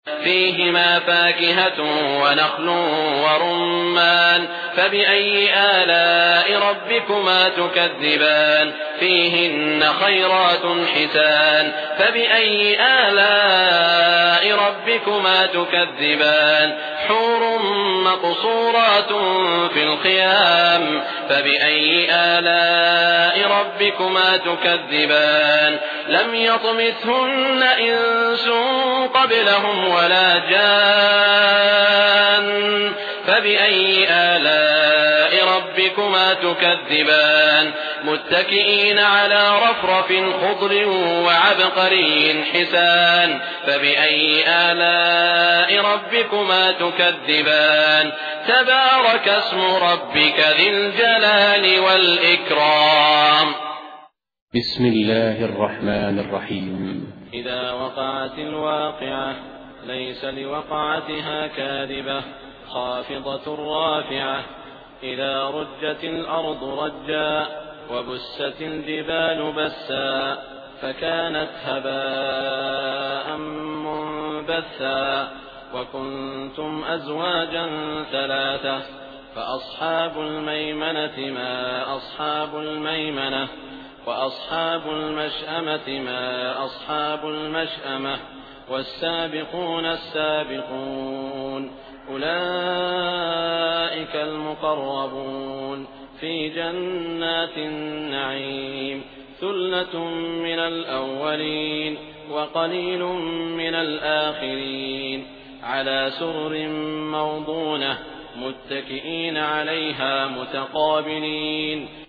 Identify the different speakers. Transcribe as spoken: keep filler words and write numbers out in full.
Speaker 1: فيهما فاكهة ونخل ورمان فبأي آلاء ربكما تكذبان فيهن خيرات حسان فبأي آلاء ربكما تكذبان حور مقصورات في الخيام فبأي آلاء ربكما تكذبان لم يطمثهن إنس قبلهم ولا جان فبأي آلاء ربكما تكذبان متكئين على رفرف خضر وعبقري حسان فبأي آلاء ربكما تكذبان تبارك اسم ربك ذي الجلال والإكرام.
Speaker 2: بسم الله الرحمن الرحيم.
Speaker 3: إذا وقعت الواقعة ليس لوقعتها كاذبة خافضة رافعة إذا رجت الأرض رجا وبست الجبال بسا فكانت هباء منبثا وكنتم أزواجا ثلاثة فأصحاب الميمنة ما أصحاب الميمنة وأصحاب المشأمة ما أصحاب المشأمة والسابقون السابقون أولئك المقربون في جنات النعيم ثلة من الأولين وقليل من الآخرين على سرر موضونة متكئين عليها متقابلين